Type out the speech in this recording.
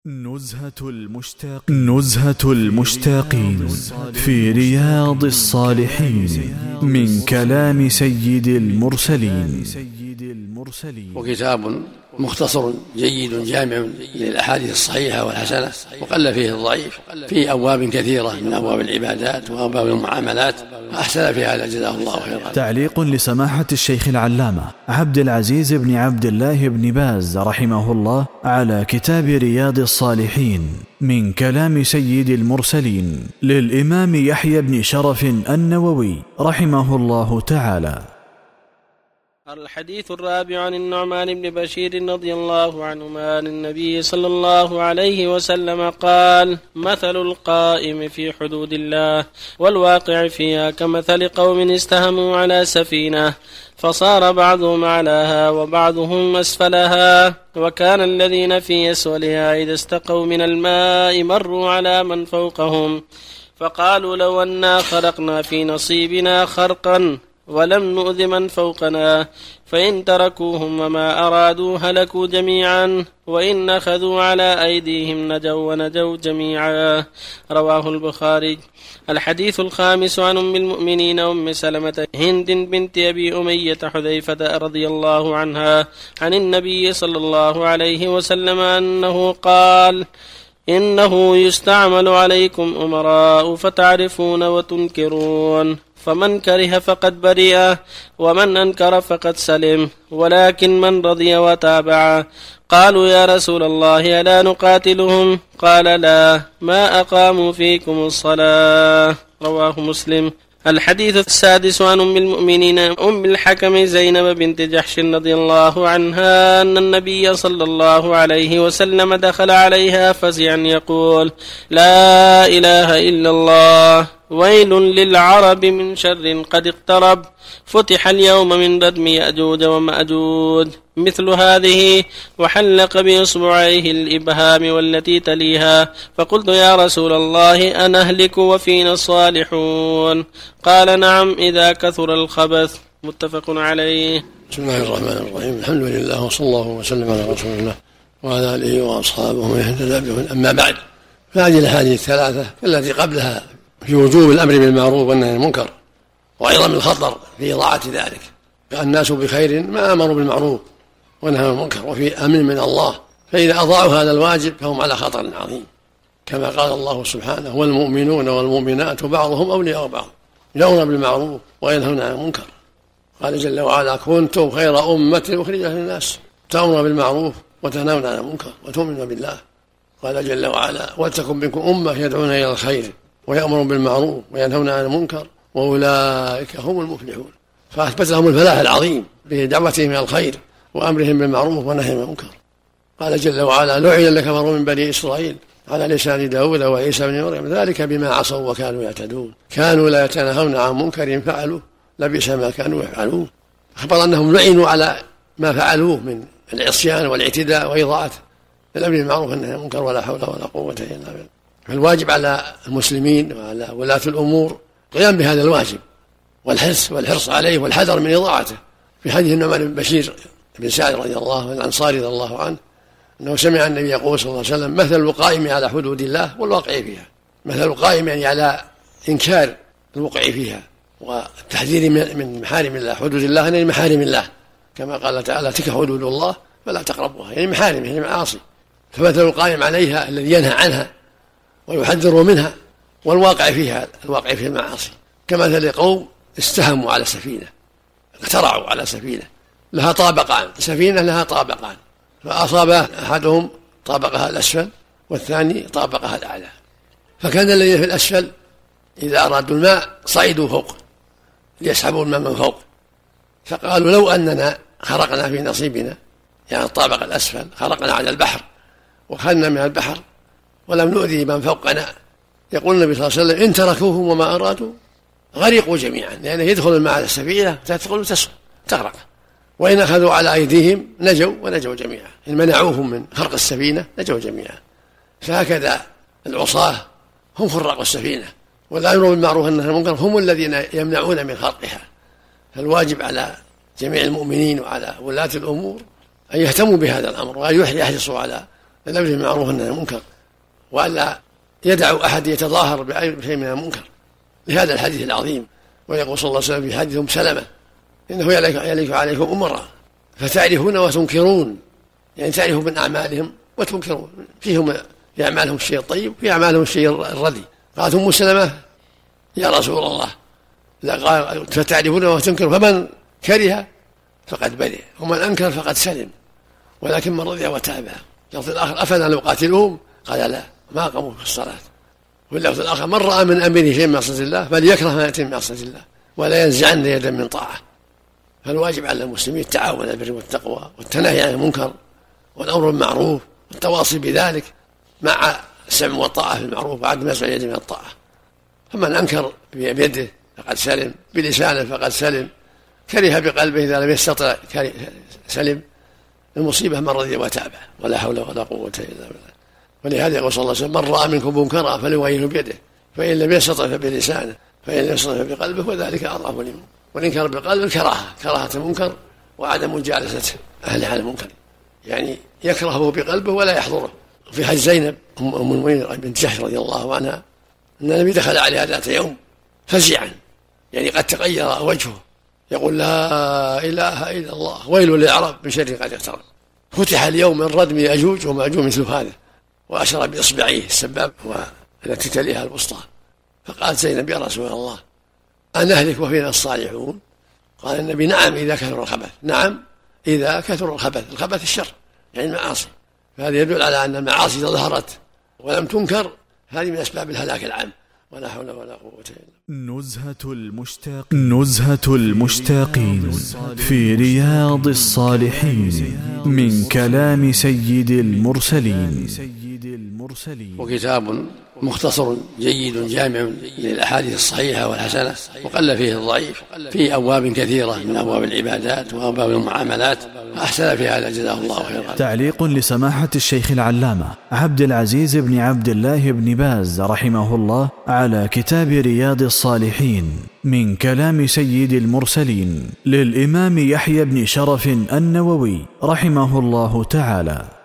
نزهة المشتاقين في رياض الصالحين من كلام سيد المرسلين. وكتاب مختصر جيد جامع للأحاديث الصحيحة والحسنة، وقل فيه الضعيف، في أبواب كثيرة من أبواب العبادات وأبواب المعاملات، أحسن في هذا جزاه الله خيرا. تعليق لسماحة الشيخ العلامة عبد العزيز بن عبد الله بن باز رحمه الله على كتاب رياض الصالحين من كلام سيد المرسلين للإمام يحيى بن شرف النووي رحمه الله تعالى. الحديث الرابع عن النعمان بن بشير رضي الله عنهما عن النبي صلى الله عليه وسلم قال: مثل القائم في حدود الله والواقع فيها كمثل قوم استهموا على سفينة فصار بعضهم أعلاها وبعضهم أسفلها، وكان الذين في أسفلها إذا استقوا من الماء مروا على من فوقهم فقالوا لو أنا خرقنا في نصيبنا خرقا ولم نؤذ من فوقنا، فإن تركوهم وما أرادوا هلكوا جميعا، وإن أخذوا على أيديهم نجوا ونجوا جميعا. رواه البخاري. الحديث الخامس عن أم المؤمنين أم سلمة هند بنت أبي أمية حذيفة رضي الله عنها عن النبي صلى الله عليه وسلم أنه قال: إنه يستعمل عليكم أمراء فتعرفون وتنكرون، فمن كره فقد برئ ومن أنكر فقد سلم، ولكن من رضي وتابع. قالوا يا رسول الله ألا نقاتلهم؟ قال لا، ما أقاموا فيكم الصلاة. رواه مسلم. الحديث السادس عن أم المؤمنين أم الحكم زينب بنت جحش رضي الله عنها أن النبي صلى الله عليه وسلم دخل عليها فزعا يقول: لا إله إلا الله، ويل للعرب من شر قد اقترب، فتح اليوم من ردم يأجوج ومأجوج، مثل هذه، وحلق بإصبعيه الإبهام والتي تليها. فقلت يا رسول الله أنهلك وفينا الصالحون؟ قال نعم إذا كثر الخبث. متفق عليه. بسم الله الرحمن الرحيم. الحمد لله وصلى الله وسلم على رسول الله وعلى آله وأصحابه ومن اهتدى بهداه. أما بعد، فهذه الأحاديث الثلاثة التي قبلها في وجوب الأمر بالمعروف والنهي عن المنكر، وعظم الخطر في إضاعة ذلك، الناس بخير ما أمروا بالمعروف ونهوا عن المنكر وفي أمن من الله، فإذا أضاعوا هذا الواجب فهم على خطر عظيم، كما قال الله سبحانه: والمؤمنون والمؤمنات بعضهم أولياء بعض يأمرون بالمعروف وينهون عن المنكر. قال جل وعلا: كنتم خير أمة أخرجت للناس تأمرون بالمعروف وتنهون عن المنكر وتؤمنون بالله. قال جل وعلا: ولتكن منكم أمة يدعون إلى الخير ويأمرون بالمعروف وينهون عن المنكر وأولئك هم المفلحون. فأثبت لهم الفلاح العظيم بدعوتهم إلى الخير وأمرهم بالمعروف ونهيهم عن المنكر. قال جل وعلا: لعن الذين كفروا من بني إسرائيل على لسان داود وعيسى بن مريم ذلك بما عصوا وكانوا يعتدون، كانوا لا يتناهون عن منكر فعلوه لبئس ما كانوا يفعلون. أخبر أنهم لعنوا على ما فعلوه من العصيان والاعتداء وإضاعة الأمر بالمعروف والنهي عن المنكر، ولا حول ولا قوة إلا بالله. فالواجب على المسلمين وعلى ولاة الأمور القيام بهذا الواجب والحرص عليه والحذر من إضاعته. في حديث النعمان بن بشير بن سعد رضي الله عنه الأنصاري رضي الله عنه أنه سمع النبي يقول صلى الله عليه وسلم: مثل القائم على حدود الله والواقع فيها. مثل القائم يعني على إنكار الوقع فيها والتحذير من محارم الله. حدود الله يعني محارم الله، كما قال تعالى: تلك حدود الله فلا تقربوها، يعني محارم يعني معاصي. فمثل القائم عليها الذي ينهى عنها ويحذر منها، والواقع فيها الواقع في المعاصي، كمثل قوم استهموا على سفينة، اخترعوا على سفينة لها طابقان، سفينة لها طابقان، فأصاب أحدهم طابقها الأسفل والثاني طابقها الأعلى، فكان الذين في الأسفل إذا أرادوا الماء صعدوا فوق ليسحبوا الماء من فوق، فقالوا لو أننا خرقنا في نصيبنا، يعني الطابق الأسفل، خرقنا على البحر وخلنا من البحر ولم نؤذي من فوقنا. يقول النبي صلى الله عليه وسلم: إن تركوهم وما أرادوا غرقوا جميعا، لأنه يدخل الماء على السفينة تدخل تغرق، وإن أخذوا على أيديهم نجوا ونجوا جميعا، إن منعوهم من خرق السفينة نجوا جميعا. فهكذا العصاة هم خراق السفينة، والأمر بالمعروف والنهي عن المنكر هم الذين يمنعون من خرقها. فالواجب على جميع المؤمنين وعلى ولاة الأمور أن يهتموا بهذا الأمر وأن يحرصوا على الأمر بالمعروف والنهي عن المنكر، وألا يدع أحد يتظاهر بشيء من المنكر لهذا الحديث العظيم. ويقول صلى الله عليه وسلم في حديث أم سلمة: إنه يليك عليكم أمراء فتعرفون وتنكرون، يعني تعرفوا من أعمالهم وتنكرون، فيهم في أعمالهم الشيء الطيب وفي أعمالهم الشيء الردي. قالت أم سلمة: يا رسول الله، فتعرفون وتنكرون، فمن كره فقد برئ ومن أنكر فقد سلم، ولكن من رضي وتابع. اللفظ الآخر: أفلا نقاتلهم؟ قال: لا، ما قاموا في الصلاة. واللفظ الآخر: من رأى من أمره شيء من معصية الله فليكره ما يأتي من معصية الله ولا ينزعن يدا من طاعة. فالواجب على المسلمين التعاون على البر والتقوى والتناهي عن المنكر والأمر بالمعروف والتواصي بذلك مع السمع والطاعة في المعروف وعدم نزع اليد من الطاعة. فمن أنكر بيده فقد سلم، بلسانه فقد سلم، كره بقلبه إذا لم يستطع سلم. المصيبة من رضي وتابع، ولا حول ولا قوة إلا بالله. ولهذا يقول صلى الله عليه وسلم: من رأى منكم منكرا فليغيره بيده، فإن لم يستطع فبلسانه، فإن لم يستطع فبقلبه، وذلك أضعف الإيمان. والإنكار بقلب كراهة المنكر وعدم مجالسة أهل على المنكر، يعني يكرهه بقلبه ولا يحضره. في حديث زينب أم المؤمنين بنت جحش رضي الله عنها أن النبي دخل عليها ذات يوم فزعا، يعني قد تغير وجهه، يقول: لا إله إلا الله، ويل للأعراب من شر قد اقترب. فتح اليوم من ردم يأجوج ومأجوج مثل هذا، وأشار بإصبعيه السباب والتي تليها الوسطى. فقالت زينب: يا رسول الله، أنهلك وفينا الصالحون؟ قال النبي: نعم إذا كثر الخبث. نعم إذا كثر الخبث الشر، يعني المعاصي. فهذا يدل على أن المعاصي ظهرت ولم تنكر، هذه من أسباب الهلاك العام، ولا حول ولا قوة إلا بالله. نزهة المشتاقين في رياض الصالحين من كلام سيد المرسلين. وكتاب مختصر جيد جامع للأحاديث الصحيحة والحسنة، وقل فيه الضعيف، في أبواب كثيرة من أبواب العبادات وأبواب المعاملات، فأحسن في هذا جزاه الله خيرا. تعليق لسماحة الشيخ العلامة عبد العزيز بن عبد الله بن باز رحمه الله على كتاب رياض الصالحين من كلام سيد المرسلين للإمام يحيى بن شرف النووي رحمه الله تعالى.